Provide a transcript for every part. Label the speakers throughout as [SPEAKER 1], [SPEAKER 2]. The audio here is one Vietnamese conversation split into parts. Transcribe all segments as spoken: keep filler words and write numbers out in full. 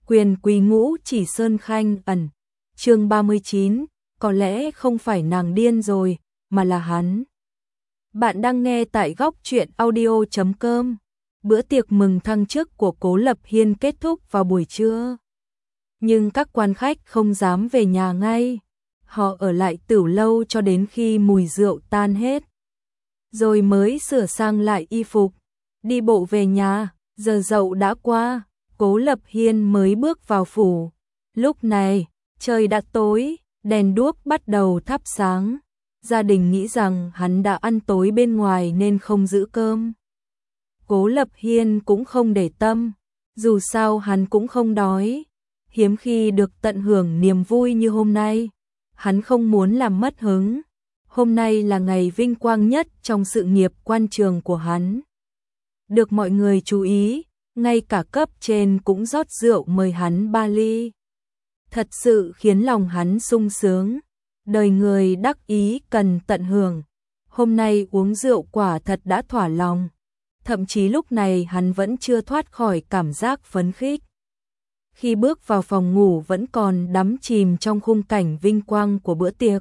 [SPEAKER 1] Quyền quý ngũ chỉ sơn khanh ẩn. Chương ba mươi chín, có lẽ không phải nàng điên rồi, mà là hắn. Bạn đang nghe tại góc truyện audio chấm com. Bữa tiệc mừng thăng chức của Cố Lập Hiên kết thúc vào buổi trưa. Nhưng các quan khách không dám về nhà ngay. Họ ở lại tửu lâu cho đến khi mùi rượu tan hết. Rồi mới sửa sang lại y phục, đi bộ về nhà. Giờ dậu đã qua, Cố Lập Hiên mới bước vào phủ. Lúc này, trời đã tối, đèn đuốc bắt đầu thắp sáng. Gia đình nghĩ rằng hắn đã ăn tối bên ngoài nên không giữ cơm. Cố Lập Hiên cũng không để tâm, dù sao hắn cũng không đói. Hiếm khi được tận hưởng niềm vui như hôm nay, hắn không muốn làm mất hứng. Hôm nay là ngày vinh quang nhất trong sự nghiệp quan trường của hắn. Được mọi người chú ý, ngay cả cấp trên cũng rót rượu mời hắn ba ly. Thật sự khiến lòng hắn sung sướng. Đời người đắc ý cần tận hưởng. Hôm nay uống rượu quả thật đã thỏa lòng. Thậm chí lúc này hắn vẫn chưa thoát khỏi cảm giác phấn khích. Khi bước vào phòng ngủ vẫn còn đắm chìm trong khung cảnh vinh quang của bữa tiệc.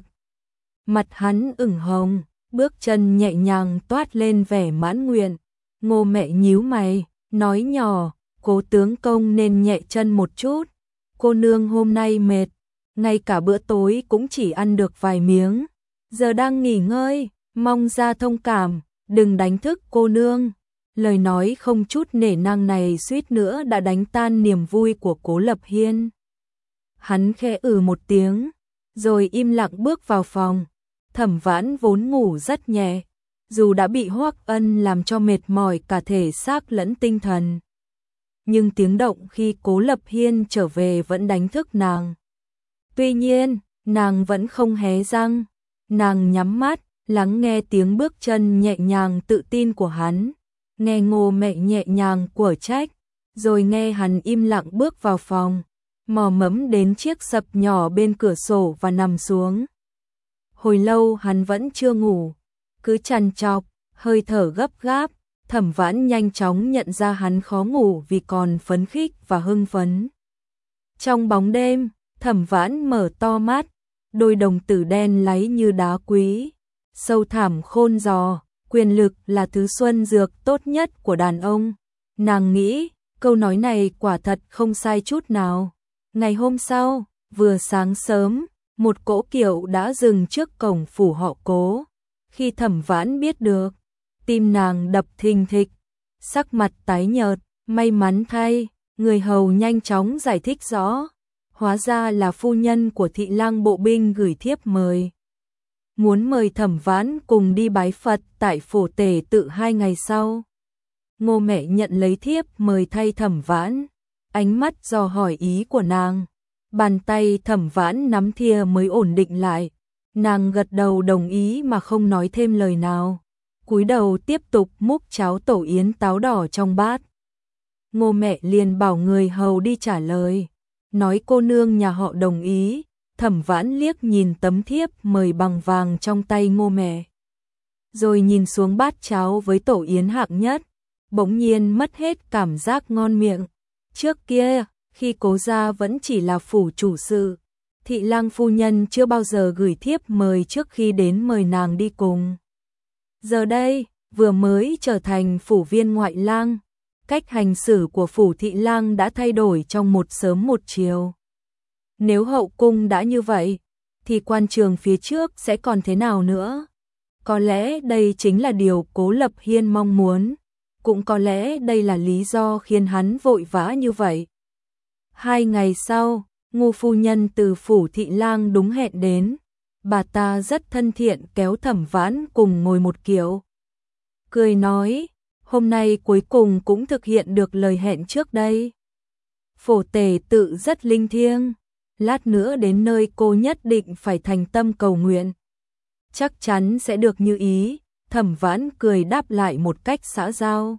[SPEAKER 1] Mặt hắn ửng hồng, bước chân nhẹ nhàng toát lên vẻ mãn nguyện. Ngô mẹ nhíu mày, nói nhỏ, Cố tướng công nên nhẹ chân một chút. Cô nương hôm nay mệt, ngay cả bữa tối cũng chỉ ăn được vài miếng. Giờ đang nghỉ ngơi, mong ra thông cảm, đừng đánh thức cô nương. Lời nói không chút nể nang này suýt nữa đã đánh tan niềm vui của Cố Lập Hiên. Hắn khẽ ừ một tiếng, rồi im lặng bước vào phòng. Thẩm Vãn vốn ngủ rất nhẹ, dù đã bị Hoắc Ân làm cho mệt mỏi cả thể xác lẫn tinh thần. Nhưng tiếng động khi Cố Lập Hiên trở về vẫn đánh thức nàng. Tuy nhiên, nàng vẫn không hé răng. Nàng nhắm mắt, lắng nghe tiếng bước chân nhẹ nhàng tự tin của hắn. Nghe Ngô mẹ nhẹ nhàng của trách, rồi nghe hắn im lặng bước vào phòng, mò mẫm đến chiếc sập nhỏ bên cửa sổ và nằm xuống. Hồi lâu hắn vẫn chưa ngủ, cứ trằn trọc, hơi thở gấp gáp. Thẩm Vãn nhanh chóng nhận ra hắn khó ngủ vì còn phấn khích và hưng phấn. Trong bóng đêm, Thẩm Vãn mở to mắt, đôi đồng tử đen láy như đá quý, sâu thẳm khôn giò. Quyền lực là thứ xuân dược tốt nhất của đàn ông. Nàng nghĩ, câu nói này quả thật không sai chút nào. Ngày hôm sau, vừa sáng sớm, một cỗ kiệu đã dừng trước cổng phủ họ Cố. Khi Thẩm Vãn biết được, tim nàng đập thình thịch, sắc mặt tái nhợt. May mắn thay, người hầu nhanh chóng giải thích rõ. Hóa ra là phu nhân của thị lang bộ binh gửi thiếp mời. Muốn mời Thẩm Vãn cùng đi bái Phật tại Phổ Tể Tự hai ngày sau. Ngô mẹ nhận lấy thiếp mời thay Thẩm Vãn, ánh mắt dò hỏi ý của nàng. Bàn tay Thẩm Vãn nắm thìa mới ổn định lại. Nàng gật đầu đồng ý mà không nói thêm lời nào. Cúi đầu tiếp tục múc cháo tổ yến táo đỏ trong bát. Ngô mẹ liền bảo người hầu đi trả lời, nói cô nương nhà họ đồng ý. Thẩm Vãn liếc nhìn tấm thiếp mời bằng vàng trong tay Ngô mẹ, rồi nhìn xuống bát cháo với tổ yến hạng nhất, bỗng nhiên mất hết cảm giác ngon miệng. Trước kia, khi Cố gia vẫn chỉ là phủ chủ sự, thị lang phu nhân chưa bao giờ gửi thiếp mời trước khi đến mời nàng đi cùng. Giờ đây, vừa mới trở thành phủ viên ngoại lang, cách hành xử của phủ thị lang đã thay đổi trong một sớm một chiều. Nếu hậu cung đã như vậy, thì quan trường phía trước sẽ còn thế nào nữa? Có lẽ đây chính là điều Cố Lập Hiên mong muốn, cũng có lẽ đây là lý do khiến hắn vội vã như vậy. Hai ngày sau, Ngô phu nhân từ phủ thị lang đúng hẹn đến. Bà ta rất thân thiện kéo Thẩm Vãn cùng ngồi một kiệu. Cười nói, hôm nay cuối cùng cũng thực hiện được lời hẹn trước đây. Phổ Tể Tự rất linh thiêng. Lát nữa đến nơi cô nhất định phải thành tâm cầu nguyện. Chắc chắn sẽ được như ý. Thẩm Vãn cười đáp lại một cách xã giao.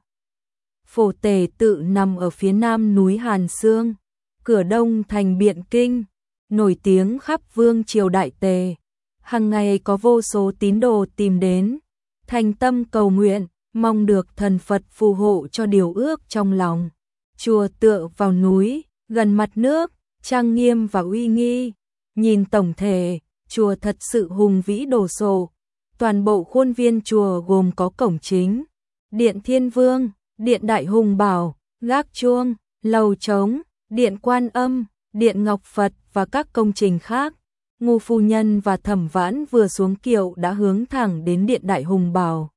[SPEAKER 1] Phổ Tể Tự nằm ở phía nam núi Hàn Xương, cửa đông thành Biện Kinh, nổi tiếng khắp vương triều Đại Tề. Hàng ngày có vô số tín đồ tìm đến, thành tâm cầu nguyện, mong được thần Phật phù hộ cho điều ước trong lòng. Chùa tựa vào núi, gần mặt nước, trang nghiêm và uy nghi. Nhìn tổng thể, chùa thật sự hùng vĩ đồ sộ. Toàn bộ khuôn viên chùa gồm có cổng chính, điện Thiên Vương, điện Đại Hùng Bảo, gác chuông, lầu trống, điện Quan Âm, điện Ngọc Phật và các công trình khác. Ngô phu nhân và Thẩm Vãn vừa xuống kiệu đã hướng thẳng đến điện Đại Hùng Bảo.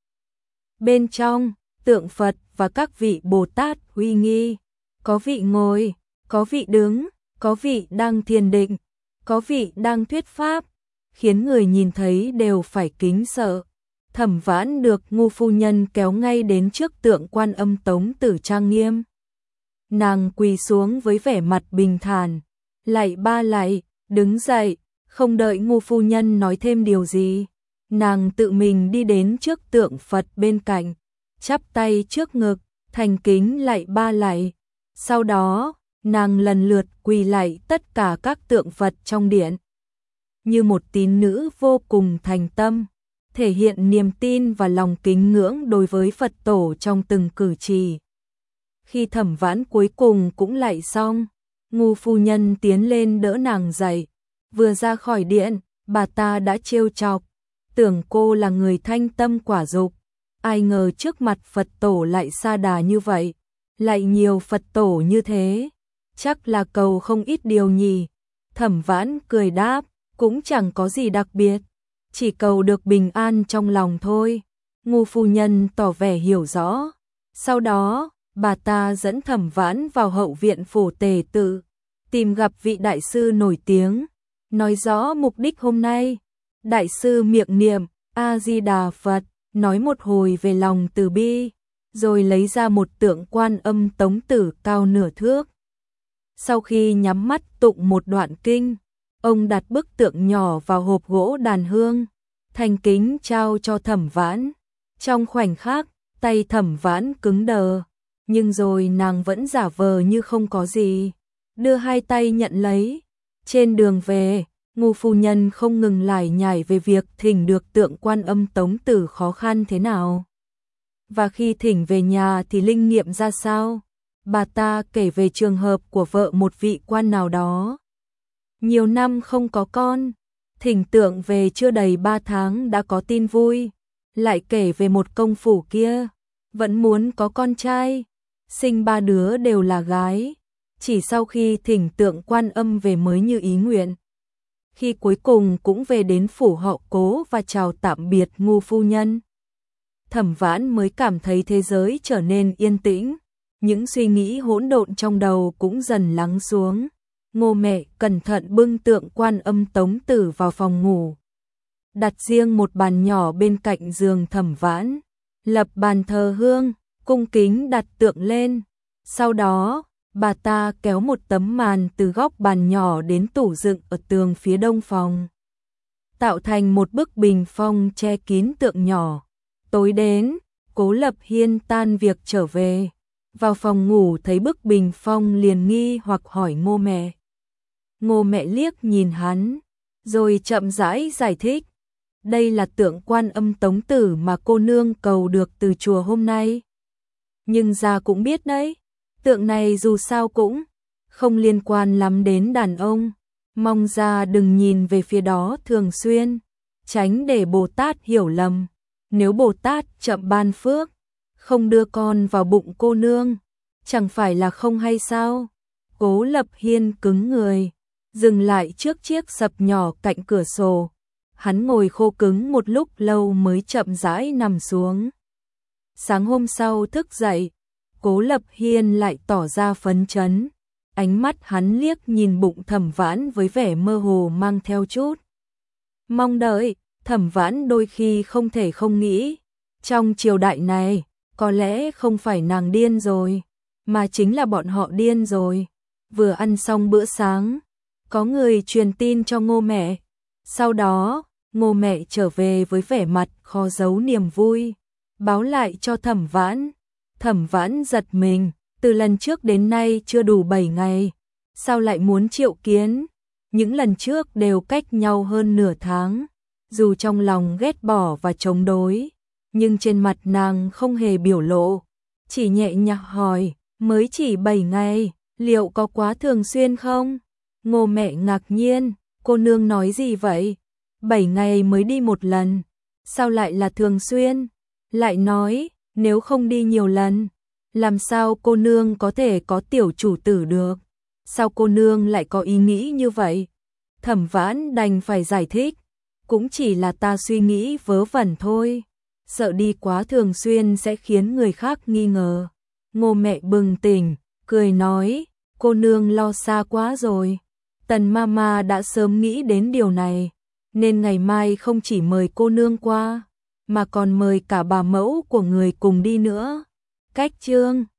[SPEAKER 1] Bên trong, tượng Phật và các vị Bồ Tát uy nghi, có vị ngồi, có vị đứng, có vị đang thiền định, có vị đang thuyết pháp, khiến người nhìn thấy đều phải kính sợ. Thẩm Vãn được Ngô phu nhân kéo ngay đến trước tượng Quan Âm Tống Tử trang nghiêm. Nàng quỳ xuống với vẻ mặt bình thản, lạy ba lạy, đứng dậy, không đợi Ngô phu nhân nói thêm điều gì. Nàng tự mình đi đến trước tượng Phật bên cạnh, chắp tay trước ngực, thành kính lạy ba lạy. Sau đó, nàng lần lượt quỳ lạy tất cả các tượng Phật trong điện. Như một tín nữ vô cùng thành tâm, thể hiện niềm tin và lòng kính ngưỡng đối với Phật tổ trong từng cử chỉ. Khi Thẩm Vãn cuối cùng cũng lạy xong, Ngô phu nhân tiến lên đỡ nàng dậy. Vừa ra khỏi điện, bà ta đã trêu chọc, tưởng cô là người thanh tâm quả dục, ai ngờ trước mặt Phật tổ lại sa đà như vậy, lại nhiều Phật tổ như thế, chắc là cầu không ít điều nhỉ. Thẩm Vãn cười đáp, cũng chẳng có gì đặc biệt, chỉ cầu được bình an trong lòng thôi. Ngô phu nhân tỏ vẻ hiểu rõ. Sau đó, bà ta dẫn Thẩm Vãn vào hậu viện phủ Tề Tự, tìm gặp vị đại sư nổi tiếng, nói rõ mục đích hôm nay. Đại sư miệng niệm A Di Đà Phật, nói một hồi về lòng từ bi, rồi lấy ra một tượng Quan Âm Tống Tử cao nửa thước. Sau khi nhắm mắt tụng một đoạn kinh, ông đặt bức tượng nhỏ vào hộp gỗ đàn hương, thành kính trao cho Thẩm Vãn. Trong khoảnh khắc, tay Thẩm Vãn cứng đờ, nhưng rồi nàng vẫn giả vờ như không có gì, đưa hai tay nhận lấy. Trên đường về, Ngô phu nhân không ngừng lải nhải về việc thỉnh được tượng Quan Âm Tống Tử khó khăn thế nào. Và khi thỉnh về nhà thì linh nghiệm ra sao? Bà ta kể về trường hợp của vợ một vị quan nào đó. Nhiều năm không có con, thỉnh tượng về chưa đầy ba tháng đã có tin vui. Lại kể về một công phủ kia, vẫn muốn có con trai, sinh ba đứa đều là gái. Chỉ sau khi thỉnh tượng Quan Âm về mới như ý nguyện. Khi cuối cùng cũng về đến phủ họ Cố và chào tạm biệt Ngô phu nhân, Thẩm Vãn mới cảm thấy thế giới trở nên yên tĩnh, những suy nghĩ hỗn độn trong đầu cũng dần lắng xuống. Ngô mẹ cẩn thận bưng tượng Quan Âm Tống Tử vào phòng ngủ, đặt riêng một bàn nhỏ bên cạnh giường Thẩm Vãn, lập bàn thờ hương, cung kính đặt tượng lên. Sau đó, bà ta kéo một tấm màn từ góc bàn nhỏ đến tủ dựng ở tường phía đông phòng, tạo thành một bức bình phong che kín tượng nhỏ. Tối đến, Cố Lập Hiên tan việc trở về, vào phòng ngủ thấy bức bình phong liền nghi hoặc hỏi Ngô mẹ. Ngô mẹ liếc nhìn hắn, rồi chậm rãi giải thích. Đây là tượng Quan Âm Tống Tử mà cô nương cầu được từ chùa hôm nay. Nhưng gia cũng biết đấy, tượng này dù sao cũng không liên quan lắm đến đàn ông, mong gia đừng nhìn về phía đó thường xuyên, tránh để Bồ Tát hiểu lầm. Nếu Bồ Tát chậm ban phước, không đưa con vào bụng cô nương, chẳng phải là không hay sao? Cố Lập Hiên cứng người, dừng lại trước chiếc sập nhỏ cạnh cửa sổ. Hắn ngồi khô cứng một lúc lâu mới chậm rãi nằm xuống. Sáng hôm sau thức dậy, Cố Lập Hiên lại tỏ ra phấn chấn. Ánh mắt hắn liếc nhìn bụng Thẩm Vãn với vẻ mơ hồ mang theo chút mong đợi. Thẩm Vãn đôi khi không thể không nghĩ, trong triều đại này, có lẽ không phải nàng điên rồi, mà chính là bọn họ điên rồi. Vừa ăn xong bữa sáng, có người truyền tin cho Ngô mẹ. Sau đó, Ngô mẹ trở về với vẻ mặt khó giấu niềm vui, báo lại cho Thẩm Vãn. Thẩm Vãn giật mình, từ lần trước đến nay chưa đủ bảy ngày, sao lại muốn triệu kiến? Những lần trước đều cách nhau hơn nửa tháng. Dù trong lòng ghét bỏ và chống đối, nhưng trên mặt nàng không hề biểu lộ, chỉ nhẹ nhàng hỏi, mới chỉ bảy ngày, Liệu có quá thường xuyên không? Ngô mẹ ngạc nhiên, cô nương nói gì vậy? Bảy ngày mới đi một lần, sao lại là thường xuyên? Lại nói, nếu không đi nhiều lần, làm sao cô nương có thể có tiểu chủ tử được? Sao cô nương lại có ý nghĩ như vậy? Thẩm Vãn đành phải giải thích, cũng chỉ là ta suy nghĩ vớ vẩn thôi, sợ đi quá thường xuyên sẽ khiến người khác nghi ngờ. Ngô mẹ bừng tỉnh, cười nói, cô nương lo xa quá rồi. Tần Mama đã sớm nghĩ đến điều này, nên ngày mai không chỉ mời cô nương qua, mà còn mời cả bà mẫu của người cùng đi nữa. Cách chương